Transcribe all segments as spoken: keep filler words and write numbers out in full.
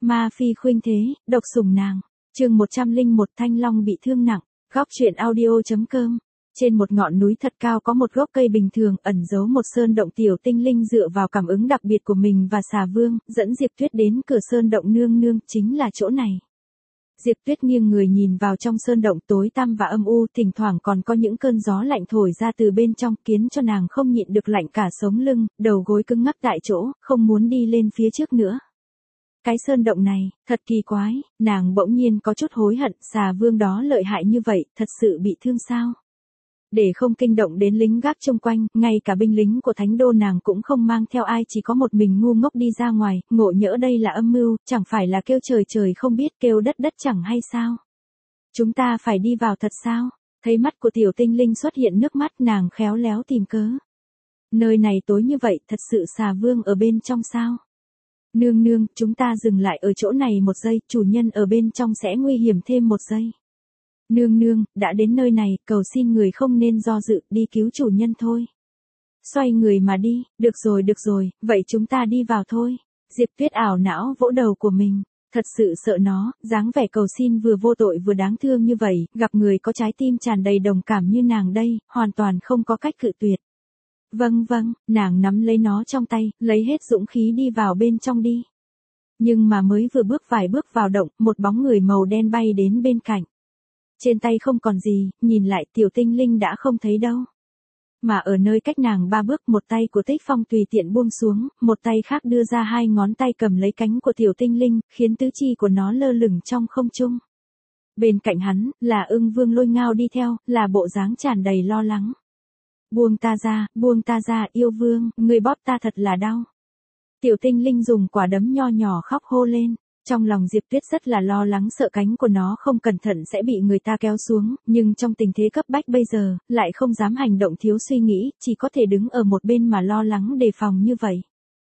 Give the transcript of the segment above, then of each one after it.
Ma phi khuynh thế, độc sủng nàng. Chương một trăm lẻ một Thanh Long bị thương nặng. Góc truyện audio.com. Trên một ngọn núi thật cao có một gốc cây bình thường ẩn giấu một sơn động. Tiểu tinh linh dựa vào cảm ứng đặc biệt của mình và xà vương, dẫn Diệp Tuyết đến cửa sơn động. Nương nương, chính là chỗ này. Diệp Tuyết nghiêng người nhìn vào trong sơn động tối tăm và âm u, thỉnh thoảng còn có những cơn gió lạnh thổi ra từ bên trong, khiến cho nàng không nhịn được lạnh cả sống lưng, đầu gối cứng ngắc tại chỗ, không muốn đi lên phía trước nữa. Cái sơn động này, thật kỳ quái, nàng bỗng nhiên có chút hối hận, xà vương đó lợi hại như vậy, thật sự bị thương sao? Để không kinh động đến lính gác chung quanh, ngay cả binh lính của thánh đô nàng cũng không mang theo ai, chỉ có một mình ngu ngốc đi ra ngoài, ngộ nhỡ đây là âm mưu, chẳng phải là kêu trời trời không biết kêu đất đất chẳng hay sao? Chúng ta phải đi vào thật sao? Thấy mắt của tiểu tinh linh xuất hiện nước mắt, nàng khéo léo tìm cớ. Nơi này tối như vậy, thật sự xà vương ở bên trong sao? Nương nương, chúng ta dừng lại ở chỗ này một giây, chủ nhân ở bên trong sẽ nguy hiểm thêm một giây. Nương nương, đã đến nơi này, cầu xin người không nên do dự, đi cứu chủ nhân thôi. Xoay người mà đi, được rồi được rồi, vậy chúng ta đi vào thôi. Diệp Tuyết ảo não vỗ đầu của mình, thật sự sợ nó, dáng vẻ cầu xin vừa vô tội vừa đáng thương như vậy, gặp người có trái tim tràn đầy đồng cảm như nàng đây, hoàn toàn không có cách cự tuyệt. Vâng vâng, nàng nắm lấy nó trong tay, lấy hết dũng khí đi vào bên trong đi. Nhưng mà mới vừa bước vài bước vào động, một bóng người màu đen bay đến bên cạnh. Trên tay không còn gì, nhìn lại tiểu tinh linh đã không thấy đâu. Mà ở nơi cách nàng ba bước, một tay của Tích Phong tùy tiện buông xuống, một tay khác đưa ra hai ngón tay cầm lấy cánh của tiểu tinh linh, khiến tứ chi của nó lơ lửng trong không trung. Bên cạnh hắn, là Ưng Vương Lôi Ngao đi theo, là bộ dáng tràn đầy lo lắng. Buông ta ra, buông ta ra, yêu vương, người bóp ta thật là đau. Tiểu tinh linh dùng quả đấm nho nhỏ khóc hô lên. Trong lòng Diệp Tuyết rất là lo lắng, sợ cánh của nó không cẩn thận sẽ bị người ta kéo xuống, nhưng trong tình thế cấp bách bây giờ, lại không dám hành động thiếu suy nghĩ, chỉ có thể đứng ở một bên mà lo lắng đề phòng như vậy.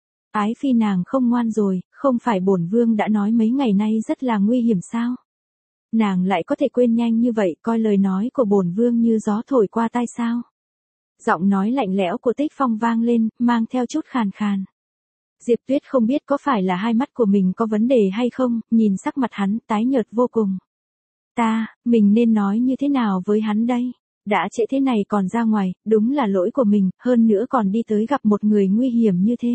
Ái phi nàng không ngoan rồi, không phải bổn vương đã nói mấy ngày nay rất là nguy hiểm sao? Nàng lại có thể quên nhanh như vậy, coi lời nói của bổn vương như gió thổi qua tai sao? Giọng nói lạnh lẽo của Tích Phong vang lên, mang theo chút khàn khàn. Diệp Tuyết không biết có phải là hai mắt của mình có vấn đề hay không, nhìn sắc mặt hắn tái nhợt vô cùng. Ta, mình nên nói như thế nào với hắn đây? Đã trễ thế này còn ra ngoài, đúng là lỗi của mình, hơn nữa còn đi tới gặp một người nguy hiểm như thế.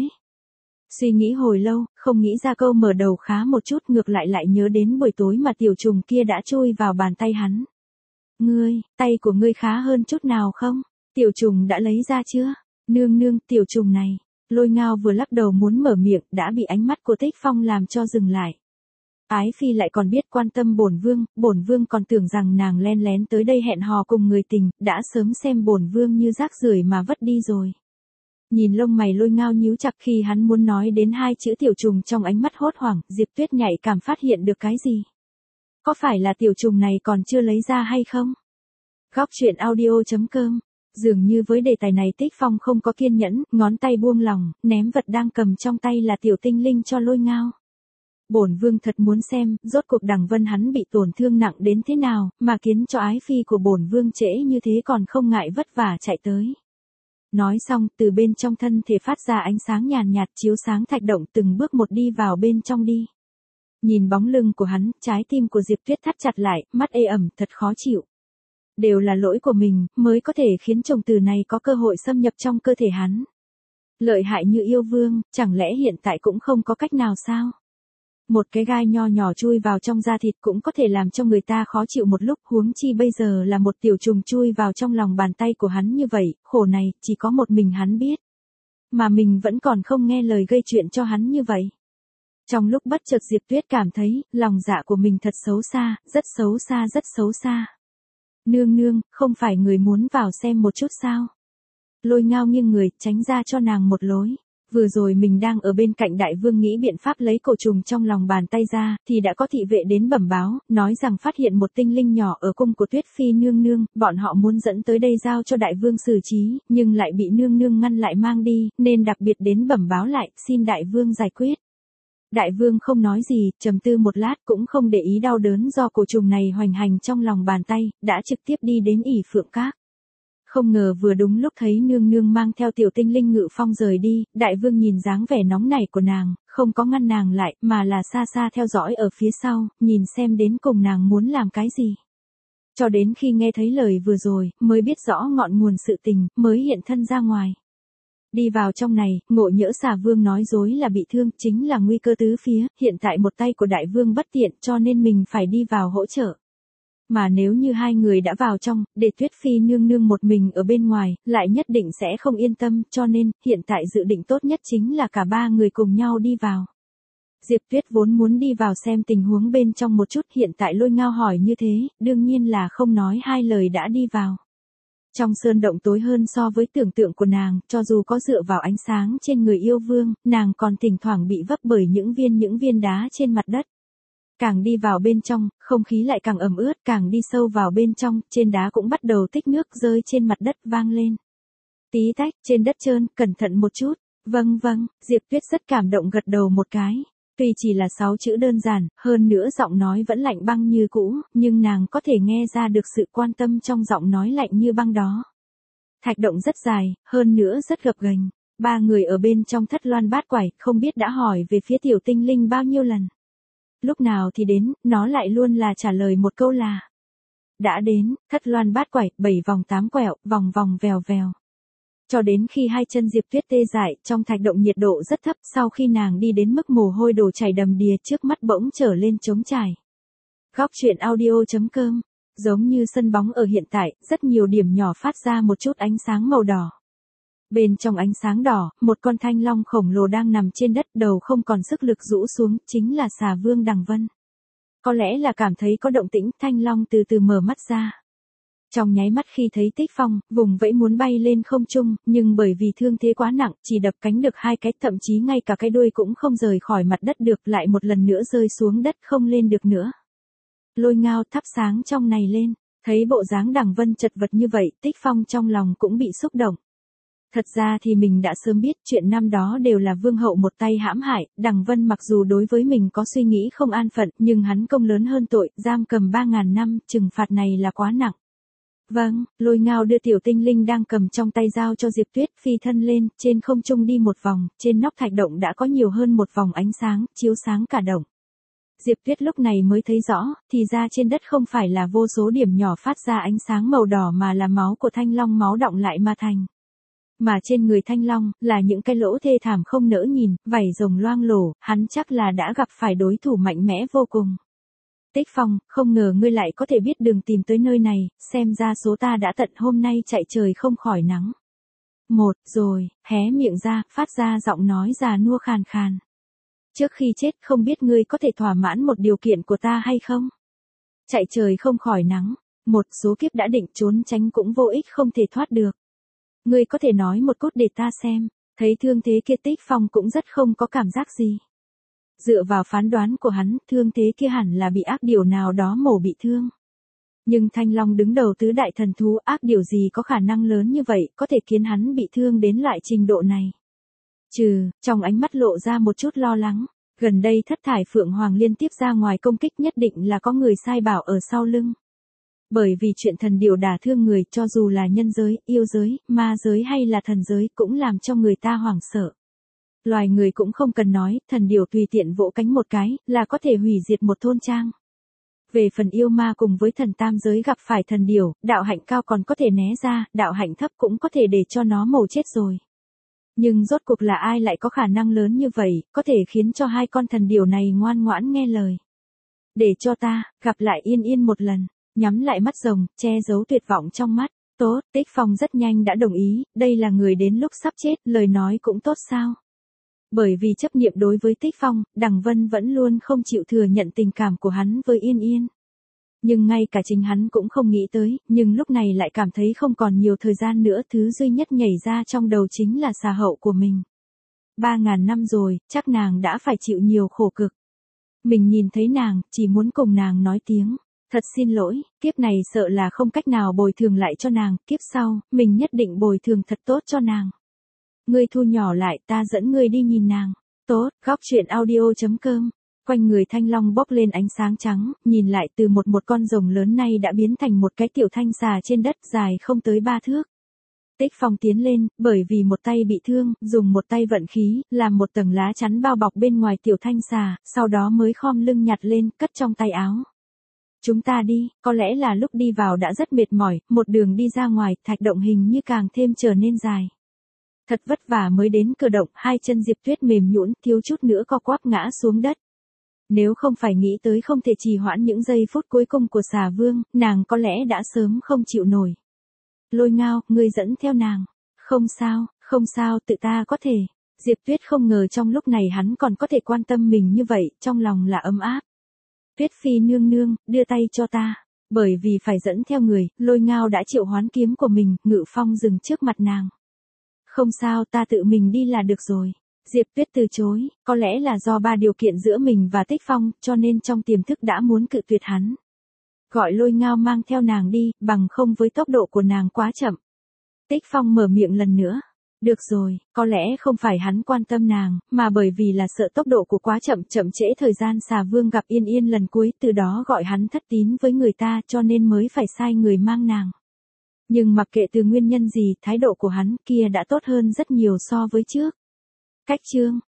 Suy nghĩ hồi lâu, không nghĩ ra câu mở đầu khá một chút, ngược lại lại nhớ đến buổi tối mà tiểu trùng kia đã chui vào bàn tay hắn. Ngươi, tay của ngươi khá hơn chút nào không? Tiểu trùng đã lấy ra chưa? Nương nương, tiểu trùng này. Lôi Ngao vừa lắc đầu muốn mở miệng, đã bị ánh mắt của Tích Phong làm cho dừng lại. Ái phi lại còn biết quan tâm bổn vương, bổn vương còn tưởng rằng nàng len lén tới đây hẹn hò cùng người tình, đã sớm xem bổn vương như rác rưởi mà vứt đi rồi. Nhìn lông mày Lôi Ngao nhíu chặt khi hắn muốn nói đến hai chữ tiểu trùng, trong ánh mắt hốt hoảng, Diệp Tuyết nhạy cảm phát hiện được cái gì? Có phải là tiểu trùng này còn chưa lấy ra hay không? Góc truyện audio.com. Dường như với đề tài này Tích Phong không có kiên nhẫn, ngón tay buông lỏng, ném vật đang cầm trong tay là tiểu tinh linh cho Lôi Ngao. Bổn vương thật muốn xem, rốt cuộc Đằng Vân hắn bị tổn thương nặng đến thế nào, mà khiến cho ái phi của bổn vương trễ như thế còn không ngại vất vả chạy tới. Nói xong, từ bên trong thân thể phát ra ánh sáng nhàn nhạt chiếu sáng thạch động, từng bước một đi vào bên trong đi. Nhìn bóng lưng của hắn, trái tim của Diệp Tuyết thắt chặt lại, mắt ê ẩm, thật khó chịu. Đều là lỗi của mình, mới có thể khiến chồng từ này có cơ hội xâm nhập trong cơ thể hắn. Lợi hại như yêu vương, chẳng lẽ hiện tại cũng không có cách nào sao? Một cái gai nho nhỏ chui vào trong da thịt cũng có thể làm cho người ta khó chịu một lúc, huống chi bây giờ là một tiểu trùng chui vào trong lòng bàn tay của hắn như vậy, khổ này, chỉ có một mình hắn biết. Mà mình vẫn còn không nghe lời gây chuyện cho hắn như vậy. Trong lúc bất chợt Diệp Tuyết cảm thấy, lòng dạ của mình thật xấu xa, rất xấu xa rất xấu xa. Nương nương, không phải người muốn vào xem một chút sao? Lôi Ngao nghiêng người, tránh ra cho nàng một lối. Vừa rồi mình đang ở bên cạnh đại vương nghĩ biện pháp lấy cổ trùng trong lòng bàn tay ra, thì đã có thị vệ đến bẩm báo, nói rằng phát hiện một tinh linh nhỏ ở cung của Tuyết Phi nương nương, bọn họ muốn dẫn tới đây giao cho đại vương xử trí, nhưng lại bị nương nương ngăn lại mang đi, nên đặc biệt đến bẩm báo lại, xin đại vương giải quyết. Đại vương không nói gì, trầm tư một lát cũng không để ý đau đớn do cổ trùng này hoành hành trong lòng bàn tay, đã trực tiếp đi đến ỷ phượng các. Không ngờ vừa đúng lúc thấy nương nương mang theo tiểu tinh linh ngự phong rời đi, đại vương nhìn dáng vẻ nóng nảy của nàng, không có ngăn nàng lại, mà là xa xa theo dõi ở phía sau, nhìn xem đến cùng nàng muốn làm cái gì. Cho đến khi nghe thấy lời vừa rồi, mới biết rõ ngọn nguồn sự tình, mới hiện thân ra ngoài. Đi vào trong này, Ngộ Nhỡ Xà Vương nói dối là bị thương, chính là nguy cơ tứ phía, hiện tại một tay của đại vương bất tiện cho nên mình phải đi vào hỗ trợ. Mà nếu như hai người đã vào trong, để Tuyết Phi nương nương một mình ở bên ngoài, lại nhất định sẽ không yên tâm, cho nên, hiện tại dự định tốt nhất chính là cả ba người cùng nhau đi vào. Diệp Tuyết vốn muốn đi vào xem tình huống bên trong một chút, hiện tại Lôi Ngao hỏi như thế, đương nhiên là không nói hai lời đã đi vào. Trong sơn động tối hơn so với tưởng tượng của nàng, cho dù có dựa vào ánh sáng trên người yêu vương, nàng còn thỉnh thoảng bị vấp bởi những viên những viên đá trên mặt đất. Càng đi vào bên trong, không khí lại càng ẩm ướt, càng đi sâu vào bên trong, trên đá cũng bắt đầu tích nước rơi trên mặt đất vang lên. Tí tách, trên đất trơn, cẩn thận một chút. Vâng vâng, Diệp Tuyết rất cảm động gật đầu một cái. Tuy chỉ là sáu chữ đơn giản, hơn nữa giọng nói vẫn lạnh băng như cũ, nhưng nàng có thể nghe ra được sự quan tâm trong giọng nói lạnh như băng đó. Thạch động rất dài, hơn nữa rất gập ghềnh. Ba người ở bên trong thất loan bát quải, không biết đã hỏi về phía tiểu tinh linh bao nhiêu lần. Lúc nào thì đến, nó lại luôn là trả lời một câu là đã đến, thất loan bát quải, bảy vòng tám quẹo, vòng vòng vèo vèo. Cho đến khi hai chân Diệp Tuyết tê dại, trong thạch động nhiệt độ rất thấp, sau khi nàng đi đến mức mồ hôi đổ chảy đầm đìa, trước mắt bỗng trở lên trống trải. Góc truyện audio chấm com. Giống như sân bóng ở hiện tại, rất nhiều điểm nhỏ phát ra một chút ánh sáng màu đỏ. Bên trong ánh sáng đỏ, một con thanh long khổng lồ đang nằm trên đất, đầu không còn sức lực rũ xuống, chính là Xà Vương Đằng Vân. Có lẽ là cảm thấy có động tĩnh, thanh long từ từ mở mắt ra. Trong nháy mắt khi thấy Tích Phong, vùng vẫy muốn bay lên không trung, nhưng bởi vì thương thế quá nặng, chỉ đập cánh được hai cái, thậm chí ngay cả cái đuôi cũng không rời khỏi mặt đất được, lại một lần nữa rơi xuống đất không lên được nữa. Lôi Ngao thắp sáng trong này lên, thấy bộ dáng Đằng Vân chật vật như vậy, Tích Phong trong lòng cũng bị xúc động. Thật ra thì mình đã sớm biết chuyện năm đó đều là vương hậu một tay hãm hại, Đằng Vân mặc dù đối với mình có suy nghĩ không an phận, nhưng hắn công lớn hơn tội, giam cầm ba ngàn năm, trừng phạt này là quá nặng. Vâng, Lôi Ngao đưa tiểu tinh linh đang cầm trong tay giao cho Diệp Tuyết, phi thân lên, trên không trung đi một vòng, trên nóc thạch động đã có nhiều hơn một vòng ánh sáng, chiếu sáng cả động. Diệp Tuyết lúc này mới thấy rõ, thì ra trên đất không phải là vô số điểm nhỏ phát ra ánh sáng màu đỏ mà là máu của thanh long máu đọng lại mà thành. Mà trên người thanh long, là những cái lỗ thê thảm không nỡ nhìn, vảy rồng loang lổ, hắn chắc là đã gặp phải đối thủ mạnh mẽ vô cùng. Tích Phong, không ngờ ngươi lại có thể biết đường tìm tới nơi này, xem ra số ta đã tận hôm nay chạy trời không khỏi nắng. Một, rồi, hé miệng ra, phát ra giọng nói già nua khàn khàn. Trước khi chết không biết ngươi có thể thỏa mãn một điều kiện của ta hay không? Chạy trời không khỏi nắng, một số kiếp đã định trốn tránh cũng vô ích không thể thoát được. Ngươi có thể nói một cốt để ta xem, thấy thương thế kia Tích Phong cũng rất không có cảm giác gì. Dựa vào phán đoán của hắn, thương thế kia hẳn là bị ác điều nào đó mổ bị thương. Nhưng Thanh Long đứng đầu tứ đại thần thú, ác điều gì có khả năng lớn như vậy, có thể khiến hắn bị thương đến loại trình độ này. Trừ, trong ánh mắt lộ ra một chút lo lắng, gần đây thất thải Phượng Hoàng liên tiếp ra ngoài công kích nhất định là có người sai bảo ở sau lưng. Bởi vì chuyện thần điều đả thương người, cho dù là nhân giới, yêu giới, ma giới hay là thần giới cũng làm cho người ta hoảng sợ. Loài người cũng không cần nói, thần điều tùy tiện vỗ cánh một cái, là có thể hủy diệt một thôn trang. Về phần yêu ma cùng với thần tam giới gặp phải thần điều, đạo hạnh cao còn có thể né ra, đạo hạnh thấp cũng có thể để cho nó mổ chết rồi. Nhưng rốt cuộc là ai lại có khả năng lớn như vậy, có thể khiến cho hai con thần điều này ngoan ngoãn nghe lời. Để cho ta, gặp lại yên yên một lần, nhắm lại mắt rồng, che giấu tuyệt vọng trong mắt. Tốt, Tích Phong rất nhanh đã đồng ý, đây là người đến lúc sắp chết, lời nói cũng tốt sao. Bởi vì chấp niệm đối với Tích Phong, Đằng Vân vẫn luôn không chịu thừa nhận tình cảm của hắn với Yên Yên. Nhưng ngay cả chính hắn cũng không nghĩ tới, nhưng lúc này lại cảm thấy không còn nhiều thời gian nữa, thứ duy nhất nhảy ra trong đầu chính là xà hậu của mình. Ba ngàn năm rồi, chắc nàng đã phải chịu nhiều khổ cực. Mình nhìn thấy nàng, chỉ muốn cùng nàng nói tiếng, thật xin lỗi, kiếp này sợ là không cách nào bồi thường lại cho nàng, kiếp sau, mình nhất định bồi thường thật tốt cho nàng. Ngươi thu nhỏ lại, ta dẫn ngươi đi nhìn nàng. Tốt, góc truyện audio chấm com. Quanh người thanh long bốc lên ánh sáng trắng, nhìn lại từ một một con rồng lớn nay đã biến thành một cái tiểu thanh xà trên đất dài không tới ba thước. Tích Phong tiến lên, bởi vì một tay bị thương, dùng một tay vận khí, làm một tầng lá chắn bao bọc bên ngoài Tiểu Thanh xà, sau đó mới khom lưng nhặt lên, cất trong tay áo. Chúng ta đi, có lẽ là lúc đi vào đã rất mệt mỏi, một đường đi ra ngoài, thạch động hình như càng thêm trở nên dài. Thật vất vả mới đến cửa động, hai chân Diệp Tuyết mềm nhũn, thiếu chút nữa co quắp ngã xuống đất. Nếu không phải nghĩ tới không thể trì hoãn những giây phút cuối cùng của xà vương, nàng có lẽ đã sớm không chịu nổi. Lôi Ngao, ngươi dẫn theo nàng. Không sao, không sao, tự ta có thể. Diệp Tuyết không ngờ trong lúc này hắn còn có thể quan tâm mình như vậy, trong lòng là ấm áp. Tuyết Phi nương nương, đưa tay cho ta. Bởi vì phải dẫn theo người, Lôi Ngao đã triệu hoán kiếm của mình, Ngự Phong dừng trước mặt nàng. Không sao, ta tự mình đi là được rồi. Diệp Tuyết từ chối, có lẽ là do ba điều kiện giữa mình và Tích Phong, cho nên trong tiềm thức đã muốn cự tuyệt hắn. Gọi Lôi Ngao mang theo nàng đi, bằng không với tốc độ của nàng quá chậm. Tích Phong mở miệng lần nữa. Được rồi, có lẽ không phải hắn quan tâm nàng, mà bởi vì là sợ tốc độ của quá chậm chậm trễ thời gian xà vương gặp Yên Yên lần cuối, từ đó gọi hắn thất tín với người ta cho nên mới phải sai người mang nàng. Nhưng mặc kệ từ nguyên nhân gì, thái độ của hắn kia đã tốt hơn rất nhiều so với trước. Cách chương